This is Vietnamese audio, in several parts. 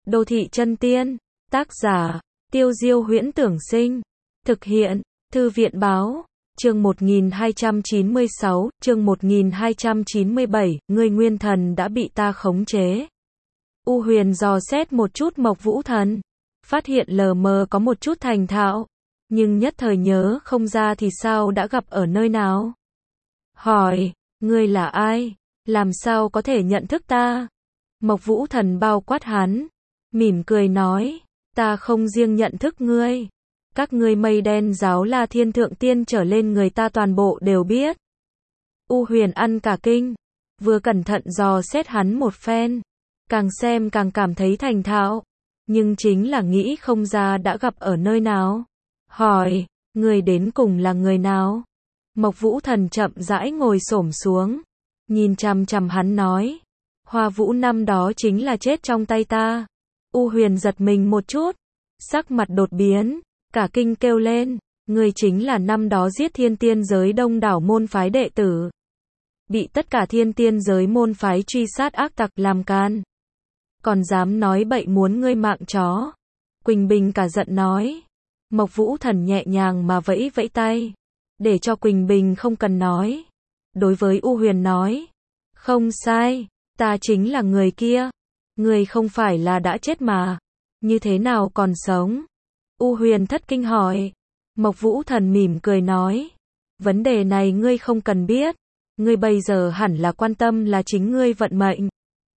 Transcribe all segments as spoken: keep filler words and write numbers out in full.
Đô thị chân tiên, tác giả, Tiêu Diêu Huyễn Tưởng Sinh, thực hiện, Thư viện báo, chương một nghìn hai trăm chín mươi sáu, chương một nghìn hai trăm chín mươi bảy, ngươi nguyên thần đã bị ta khống chế. U Huyền dò xét một chút Mộc Vũ Thần, phát hiện lờ mờ có một chút thành thạo, nhưng nhất thời nhớ không ra thì sao đã gặp ở nơi nào. Hỏi, ngươi là ai? Làm sao có thể nhận thức ta? Mộc Vũ Thần bao quát hắn, mỉm cười nói, ta không riêng nhận thức ngươi, các ngươi Mây Đen giáo La Thiên Thượng Tiên trở lên người ta toàn bộ đều biết. U Huyền ăn cả kinh, vừa cẩn thận dò xét hắn một phen, càng xem càng cảm thấy thành thạo, nhưng chính là nghĩ không ra đã gặp ở nơi nào. Hỏi, người đến cùng là người nào? Mộc Vũ Thần chậm rãi ngồi xổm xuống, nhìn chằm chằm hắn nói, Hoa Vũ năm đó chính là chết trong tay ta. U Huyền giật mình một chút, sắc mặt đột biến, cả kinh kêu lên, ngươi chính là năm đó giết thiên tiên giới đông đảo môn phái đệ tử, bị tất cả thiên tiên giới môn phái truy sát ác tặc làm can, còn dám nói bậy muốn ngươi mạng chó. Quỳnh Bình cả giận nói. Mộc Vũ Thần nhẹ nhàng mà vẫy vẫy tay, để cho Quỳnh Bình không cần nói. Đối với U Huyền nói, không sai, ta chính là người kia. Ngươi không phải là đã chết mà, như thế nào còn sống? U Huyền thất kinh hỏi. Mộc Vũ Thần mỉm cười nói, vấn đề này ngươi không cần biết, ngươi bây giờ hẳn là quan tâm là chính ngươi vận mệnh.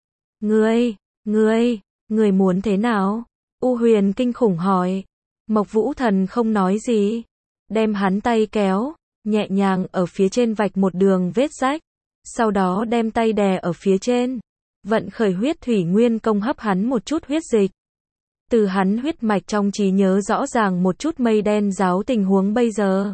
Ngươi, ngươi, ngươi muốn thế nào? U Huyền kinh khủng hỏi. Mộc Vũ Thần không nói gì, đem hắn tay kéo, nhẹ nhàng ở phía trên vạch một đường vết rách, sau đó đem tay đè ở phía trên, vận khởi huyết thủy nguyên công hấp hắn một chút huyết dịch. Từ hắn huyết mạch trong trí nhớ rõ ràng một chút Mây Đen giáo tình huống bây giờ.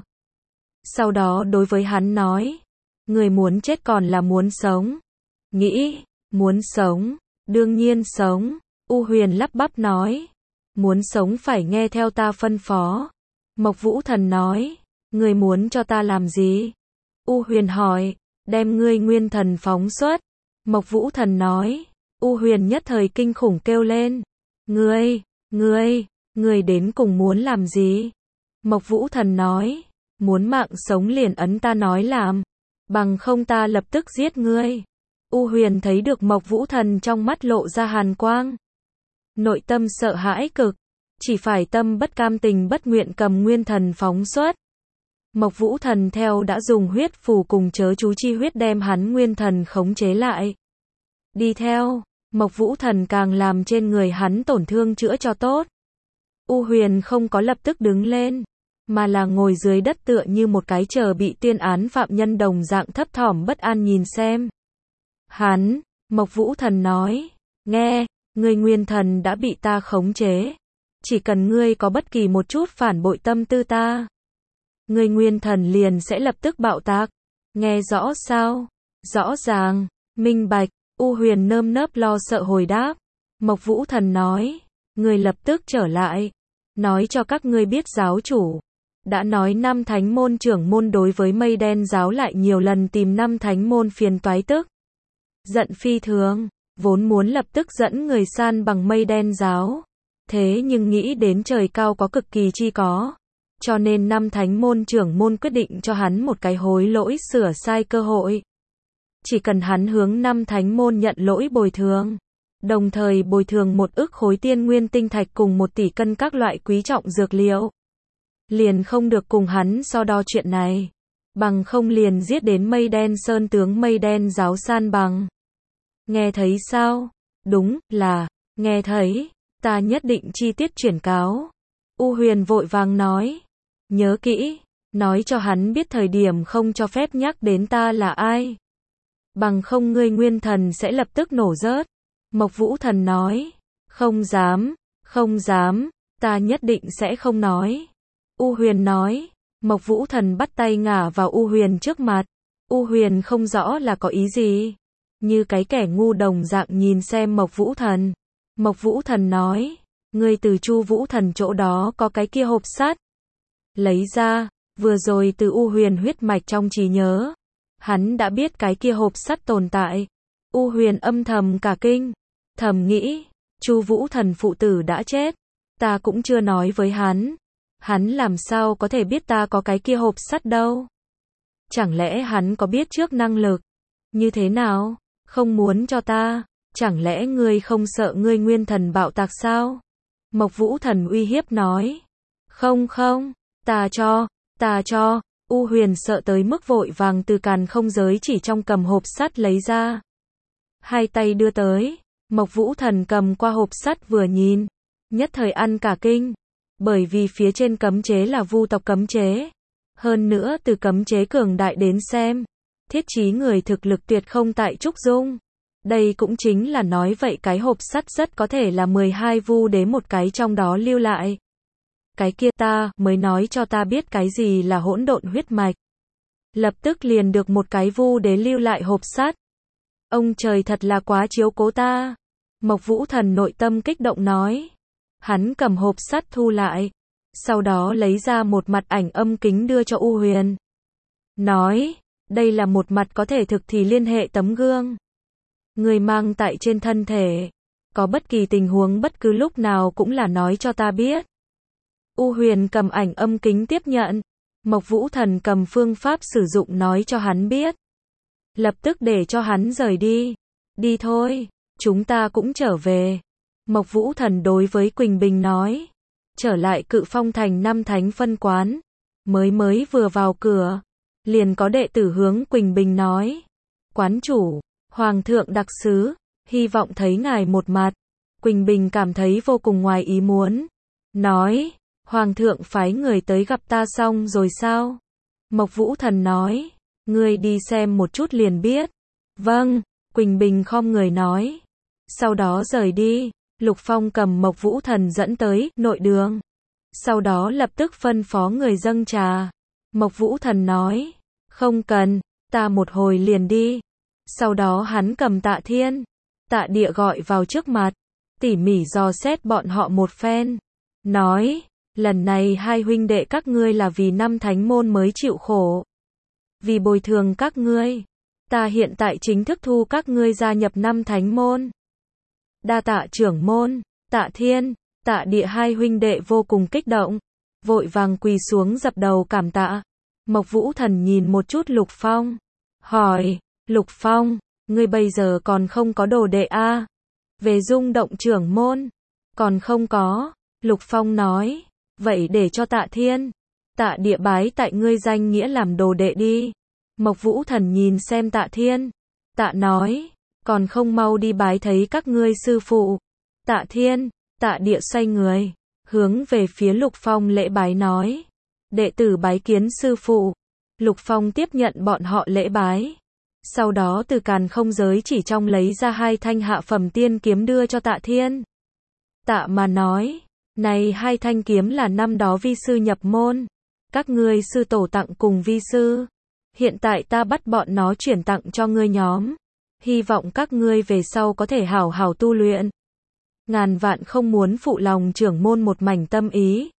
Sau đó đối với hắn nói, người muốn chết còn là muốn sống? Nghĩ, muốn sống, đương nhiên sống. U Huyền lắp bắp nói, muốn sống phải nghe theo ta phân phó. Mộc Vũ Thần nói, ngươi muốn cho ta làm gì? U Huyền hỏi, đem ngươi nguyên thần phóng xuất. Mộc Vũ Thần nói. U Huyền nhất thời kinh khủng kêu lên, ngươi, ngươi, ngươi đến cùng muốn làm gì? Mộc Vũ Thần nói, muốn mạng sống liền ấn ta nói làm, bằng không ta lập tức giết ngươi. U Huyền thấy được Mộc Vũ Thần trong mắt lộ ra hàn quang, nội tâm sợ hãi cực, chỉ phải tâm bất cam tình bất nguyện cầm nguyên thần phóng xuất. Mộc Vũ Thần theo đã dùng huyết phù cùng chớ chú chi huyết đem hắn nguyên thần khống chế lại. Đi theo, Mộc Vũ Thần càng làm trên người hắn tổn thương chữa cho tốt. U Huyền không có lập tức đứng lên, mà là ngồi dưới đất tựa như một cái chờ bị tuyên án phạm nhân đồng dạng thấp thỏm bất an nhìn xem. Hắn, Mộc Vũ Thần nói, nghe, ngươi nguyên thần đã bị ta khống chế. Chỉ cần ngươi có bất kỳ một chút phản bội tâm tư ta, ngươi nguyên thần liền sẽ lập tức bạo tạc. Nghe rõ sao? Rõ ràng, minh bạch. U Huyền nơm nớp lo sợ hồi đáp. Mộc Vũ Thần nói, ngươi lập tức trở lại, nói cho các ngươi biết giáo chủ đã nói năm thánh môn trưởng môn đối với Mây Đen giáo lại nhiều lần tìm năm thánh môn phiền toái tức. Giận phi thường, vốn muốn lập tức dẫn người san bằng Mây Đen giáo. Thế nhưng nghĩ đến trời cao có cực kỳ chi có, cho nên năm thánh môn trưởng môn quyết định cho hắn một cái hối lỗi sửa sai cơ hội. Chỉ cần hắn hướng năm thánh môn nhận lỗi bồi thường, đồng thời bồi thường một ức khối tiên nguyên tinh thạch cùng một tỷ cân các loại quý trọng dược liệu, liền không được cùng hắn so đo chuyện này, bằng không liền giết đến Mây Đen sơn tướng Mây Đen giáo san bằng. Nghe thấy sao? Đúng là, nghe thấy. Ta nhất định chi tiết chuyển cáo. U Huyền vội vàng nói, nhớ kỹ, nói cho hắn biết thời điểm không cho phép nhắc đến ta là ai, bằng không ngươi nguyên thần sẽ lập tức nổ rớt. Mộc Vũ Thần nói, không dám, không dám, ta nhất định sẽ không nói. U Huyền nói. Mộc Vũ Thần bắt tay ngả vào U Huyền trước mặt. U Huyền không rõ là có ý gì, như cái kẻ ngu đồng dạng nhìn xem Mộc Vũ Thần. Mộc Vũ Thần nói, ngươi từ Chu Vũ Thần chỗ đó có cái kia hộp sắt. Lấy ra, vừa rồi từ U Huyền huyết mạch trong trí nhớ, hắn đã biết cái kia hộp sắt tồn tại. U Huyền âm thầm cả kinh, thầm nghĩ, Chu Vũ Thần phụ tử đã chết, ta cũng chưa nói với hắn. Hắn làm sao có thể biết ta có cái kia hộp sắt đâu? Chẳng lẽ hắn có biết trước năng lực? Như thế nào? Không muốn cho ta? Chẳng lẽ ngươi không sợ ngươi nguyên thần bạo tạc sao? Mộc Vũ Thần uy hiếp nói. Không không, ta cho, ta cho. U Huyền sợ tới mức vội vàng từ càn không giới chỉ trong cầm hộp sắt lấy ra. Hai tay đưa tới, Mộc Vũ Thần cầm qua hộp sắt vừa nhìn, nhất thời ăn cả kinh, bởi vì phía trên cấm chế là vu tộc cấm chế. Hơn nữa từ cấm chế cường đại đến xem, Thiết Chí người thực lực tuyệt không tại Trúc Dung. Đây cũng chính là nói vậy cái hộp sắt rất có thể là mười hai vu đế một cái trong đó lưu lại. Cái kia ta mới nói cho ta biết cái gì là hỗn độn huyết mạch. Lập tức liền được một cái vu đế lưu lại hộp sắt. Ông trời thật là quá chiếu cố ta. Mộc Vũ Thần nội tâm kích động nói. Hắn cầm hộp sắt thu lại. Sau đó lấy ra một mặt ảnh âm kính đưa cho U Huyền. Nói, đây là một mặt có thể thực thì liên hệ tấm gương. Người mang tại trên thân thể. Có bất kỳ tình huống bất cứ lúc nào cũng là nói cho ta biết. U Huyền cầm ảnh âm kính tiếp nhận. Mộc Vũ Thần cầm phương pháp sử dụng nói cho hắn biết. Lập tức để cho hắn rời đi. Đi thôi, chúng ta cũng trở về. Mộc Vũ Thần đối với Quỳnh Bình nói. Trở lại Cự Phong Thành năm thánh phân quán. Mới mới vừa vào cửa. Liền có đệ tử hướng Quỳnh Bình nói. Quán chủ, Hoàng thượng đặc sứ, hy vọng thấy ngài một mặt. Quỳnh Bình cảm thấy vô cùng ngoài ý muốn. Nói, Hoàng thượng phái người tới gặp ta xong rồi sao? Mộc Vũ Thần nói, ngươi đi xem một chút liền biết. Vâng, Quỳnh Bình khom người nói. Sau đó rời đi, Lục Phong cầm Mộc Vũ Thần dẫn tới nội đường. Sau đó lập tức phân phó người dâng trà. Mộc Vũ Thần nói, không cần, ta một hồi liền đi. Sau đó hắn cầm Tạ Thiên, Tạ Địa gọi vào trước mặt, tỉ mỉ dò xét bọn họ một phen. Nói, lần này hai huynh đệ các ngươi là vì năm thánh môn mới chịu khổ. Vì bồi thường các ngươi, ta hiện tại chính thức thu các ngươi gia nhập năm thánh môn. Đa tạ trưởng môn. Tạ Thiên, Tạ Địa hai huynh đệ vô cùng kích động, vội vàng quỳ xuống dập đầu cảm tạ. Mộc Vũ Thần nhìn một chút Lục Phong, hỏi, Lục Phong, ngươi bây giờ còn không có đồ đệ a? À? Về rung động trưởng môn, còn không có. Lục Phong nói, vậy để cho Tạ Thiên, Tạ Địa bái tại ngươi danh nghĩa làm đồ đệ đi. Mộc Vũ Thần nhìn xem Tạ Thiên, Tạ nói, còn không mau đi bái thấy các ngươi sư phụ. Tạ Thiên, Tạ Địa xoay người, hướng về phía Lục Phong lễ bái nói, đệ tử bái kiến sư phụ. Lục Phong tiếp nhận bọn họ lễ bái. Sau đó từ càn không giới chỉ trong lấy ra hai thanh hạ phẩm tiên kiếm đưa cho Tạ Thiên. Tạ mà nói, này hai thanh kiếm là năm đó vi sư nhập môn. Các ngươi sư tổ tặng cùng vi sư. Hiện tại ta bắt bọn nó chuyển tặng cho ngươi nhóm. Hy vọng các ngươi về sau có thể hảo hảo tu luyện. Ngàn vạn không muốn phụ lòng trưởng môn một mảnh tâm ý.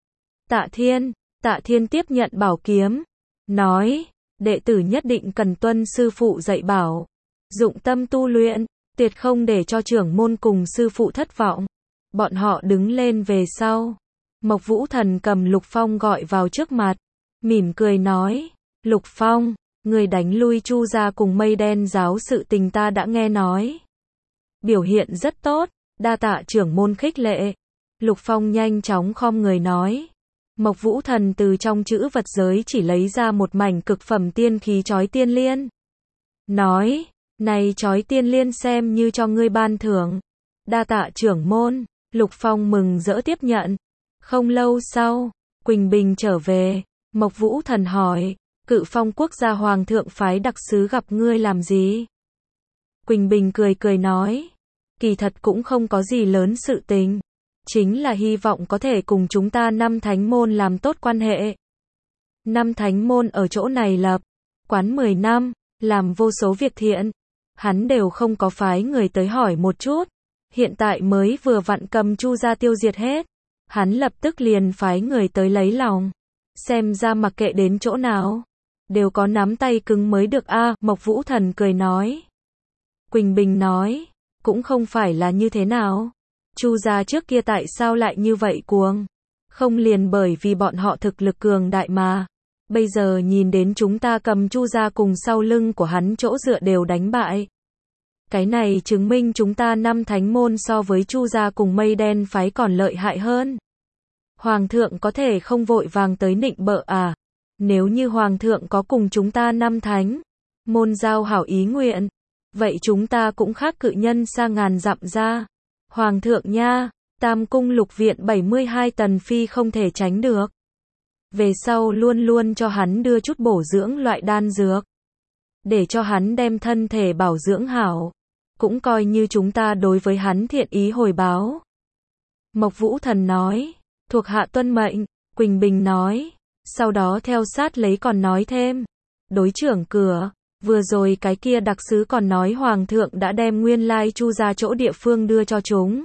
Tạ Thiên, Tạ Thiên tiếp nhận bảo kiếm. Nói, đệ tử nhất định cần tuân sư phụ dạy bảo. Dụng tâm tu luyện, tuyệt không để cho trưởng môn cùng sư phụ thất vọng. Bọn họ đứng lên về sau. Mộc Vũ Thần cầm Lục Phong gọi vào trước mặt. Mỉm cười nói, Lục Phong, người đánh lui Chu gia cùng Mây Đen giáo sự tình ta đã nghe nói. Biểu hiện rất tốt, đa tạ trưởng môn khích lệ. Lục Phong nhanh chóng khom người nói. Mộc Vũ Thần từ trong chữ vật giới chỉ lấy ra một mảnh cực phẩm tiên khí chói tiên liên. Nói, này chói tiên liên xem như cho ngươi ban thưởng. Đa tạ trưởng môn. Lục Phong mừng rỡ tiếp nhận. Không lâu sau, Quỳnh Bình trở về. Mộc Vũ Thần hỏi, Cự Phong quốc gia hoàng thượng phái đặc sứ gặp ngươi làm gì? Quỳnh Bình cười cười nói, kỳ thật cũng không có gì lớn sự tình. Chính là hy vọng có thể cùng chúng ta năm thánh môn làm tốt quan hệ. Năm thánh môn ở chỗ này lập quán mười năm, làm vô số việc thiện. Hắn đều không có phái người tới hỏi một chút. Hiện tại mới vừa vặn cầm Chu gia tiêu diệt hết. Hắn lập tức liền phái người tới lấy lòng. Xem ra mặc kệ đến chỗ nào, đều có nắm tay cứng mới được a. À, Mộc Vũ Thần cười nói. Quỳnh Bình nói, cũng không phải là như thế nào. Chu gia trước kia tại sao lại như vậy cuồng? Không liền bởi vì bọn họ thực lực cường đại mà. Bây giờ nhìn đến chúng ta cầm Chu gia cùng sau lưng của hắn chỗ dựa đều đánh bại. Cái này chứng minh chúng ta năm thánh môn so với Chu gia cùng Mây Đen phái còn lợi hại hơn. Hoàng thượng có thể không vội vàng tới nịnh bợ à? Nếu như Hoàng thượng có cùng chúng ta năm thánh môn giao hảo ý nguyện, vậy chúng ta cũng khác cự nhân xa ngàn dặm ra. Hoàng thượng nha, Tam cung lục viện bảy mươi hai tần phi không thể tránh được. Về sau luôn luôn cho hắn đưa chút bổ dưỡng loại đan dược, để cho hắn đem thân thể bảo dưỡng hảo, cũng coi như chúng ta đối với hắn thiện ý hồi báo. Mộc Vũ Thần nói, thuộc hạ tuân mệnh. Quỳnh Bình nói, sau đó theo sát lấy còn nói thêm, đối trưởng cửa, vừa rồi cái kia đặc sứ còn nói Hoàng thượng đã đem nguyên lai Chu gia chỗ địa phương đưa cho chúng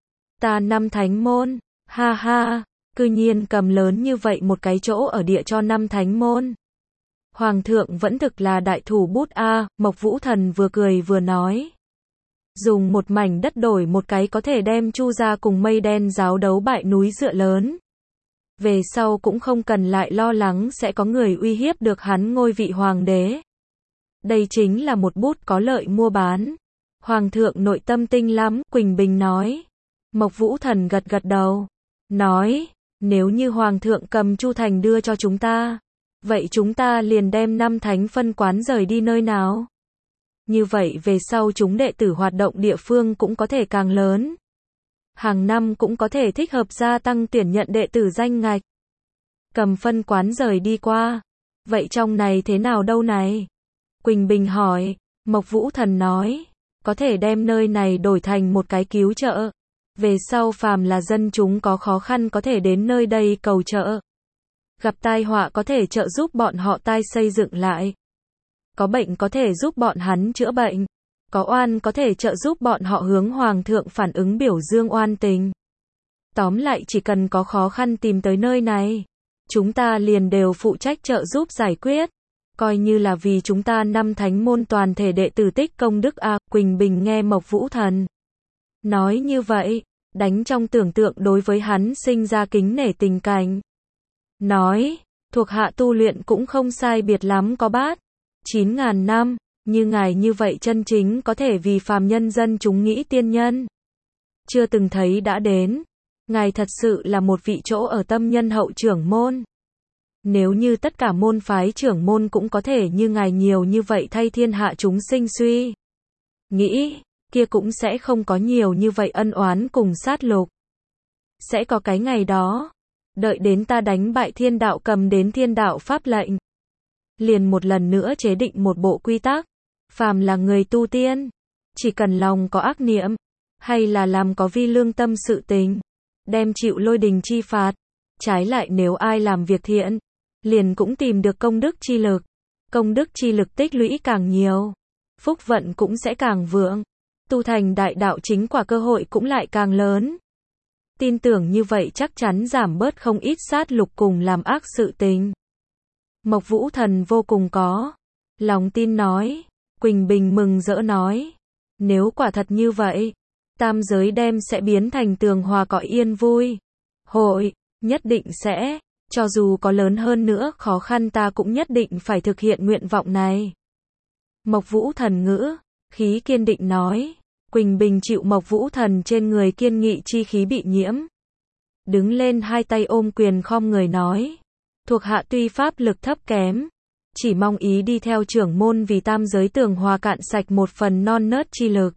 ta năm thánh môn, ha ha, cư nhiên cầm lớn như vậy một cái chỗ ở địa cho năm thánh môn. Hoàng thượng vẫn thực là đại thủ bút a. Mộc Vũ Thần vừa cười vừa nói, dùng một mảnh đất đổi một cái có thể đem Chu gia cùng Mây Đen giáo đấu bại núi dựa lớn. Về sau cũng không cần lại lo lắng sẽ có người uy hiếp được hắn ngôi vị hoàng đế. Đây chính là một bút có lợi mua bán. Hoàng thượng nội tâm tinh lắm, Quỳnh Bình nói. Mộc Vũ Thần gật gật đầu, nói, nếu như Hoàng thượng cầm Chu Thành đưa cho chúng ta, vậy chúng ta liền đem năm thánh phân quán rời đi nơi nào? Như vậy về sau chúng đệ tử hoạt động địa phương cũng có thể càng lớn. Hàng năm cũng có thể thích hợp gia tăng tuyển nhận đệ tử danh ngạch. Cầm phân quán rời đi qua. Vậy trong này thế nào đâu này? Quỳnh Bình hỏi. Mộc Vũ Thần nói, có thể đem nơi này đổi thành một cái cứu trợ. Về sau phàm là dân chúng có khó khăn có thể đến nơi đây cầu trợ. Gặp tai họa có thể trợ giúp bọn họ tai xây dựng lại. Có bệnh có thể giúp bọn hắn chữa bệnh. Có oan có thể trợ giúp bọn họ hướng Hoàng thượng phản ứng biểu dương oan tình. Tóm lại chỉ cần có khó khăn tìm tới nơi này, chúng ta liền đều phụ trách trợ giúp giải quyết. Coi như là vì chúng ta năm thánh môn toàn thể đệ tử tích công đức a. Quỳnh Bình nghe Mộc Vũ Thần nói như vậy, đánh trong tưởng tượng đối với hắn sinh ra kính nể tình cảnh. Nói, thuộc hạ tu luyện cũng không sai biệt lắm có bát chín ngàn năm, như ngài như vậy chân chính có thể vì phàm nhân dân chúng nghĩ tiên nhân. Chưa từng thấy đã đến, ngài thật sự là một vị chỗ ở tâm nhân hậu trưởng môn. Nếu như tất cả môn phái trưởng môn cũng có thể như ngài nhiều như vậy thay thiên hạ chúng sinh suy nghĩ, kia cũng sẽ không có nhiều như vậy ân oán cùng sát lục. Sẽ có cái ngày đó, đợi đến ta đánh bại thiên đạo cầm đến thiên đạo pháp lệnh, liền một lần nữa chế định một bộ quy tắc, phàm là người tu tiên, chỉ cần lòng có ác niệm, hay là làm có vi lương tâm sự tình, đem chịu lôi đình chi phạt. Trái lại nếu ai làm việc thiện, liền cũng tìm được công đức chi lực. Công đức chi lực tích lũy càng nhiều, phúc vận cũng sẽ càng vượng, tu thành đại đạo chính quả cơ hội cũng lại càng lớn. Tin tưởng như vậy chắc chắn giảm bớt không ít sát lục cùng làm ác sự tình. Mộc Vũ Thần vô cùng có lòng tin nói. Quỳnh Bình mừng rỡ nói, nếu quả thật như vậy, tam giới đem sẽ biến thành tường hòa cõi yên vui. Hội, nhất định sẽ, cho dù có lớn hơn nữa khó khăn ta cũng nhất định phải thực hiện nguyện vọng này. Mộc Vũ Thần ngữ, khí kiên định nói. Quỳnh Bình chịu Mộc Vũ Thần trên người kiên nghị chi khí bị nhiễm. Đứng lên hai tay ôm quyền khom người nói, thuộc hạ tuy pháp lực thấp kém, chỉ mong ý đi theo trưởng môn vì tam giới tường hòa cạn sạch một phần non nớt chi lực.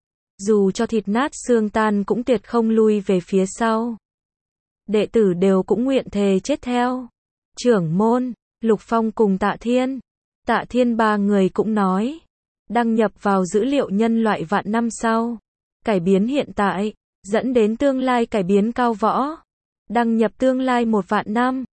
Dù cho thịt nát xương tan cũng tuyệt không lui về phía sau. Đệ tử đều cũng nguyện thề chết theo. Trưởng môn, Lục Phong cùng Tạ Thiên. Tạ Thiên ba người cũng nói, đăng nhập vào dữ liệu nhân loại vạn năm sau. Cải biến hiện tại, dẫn đến tương lai cải biến cao võ. Đăng nhập tương lai một vạn năm.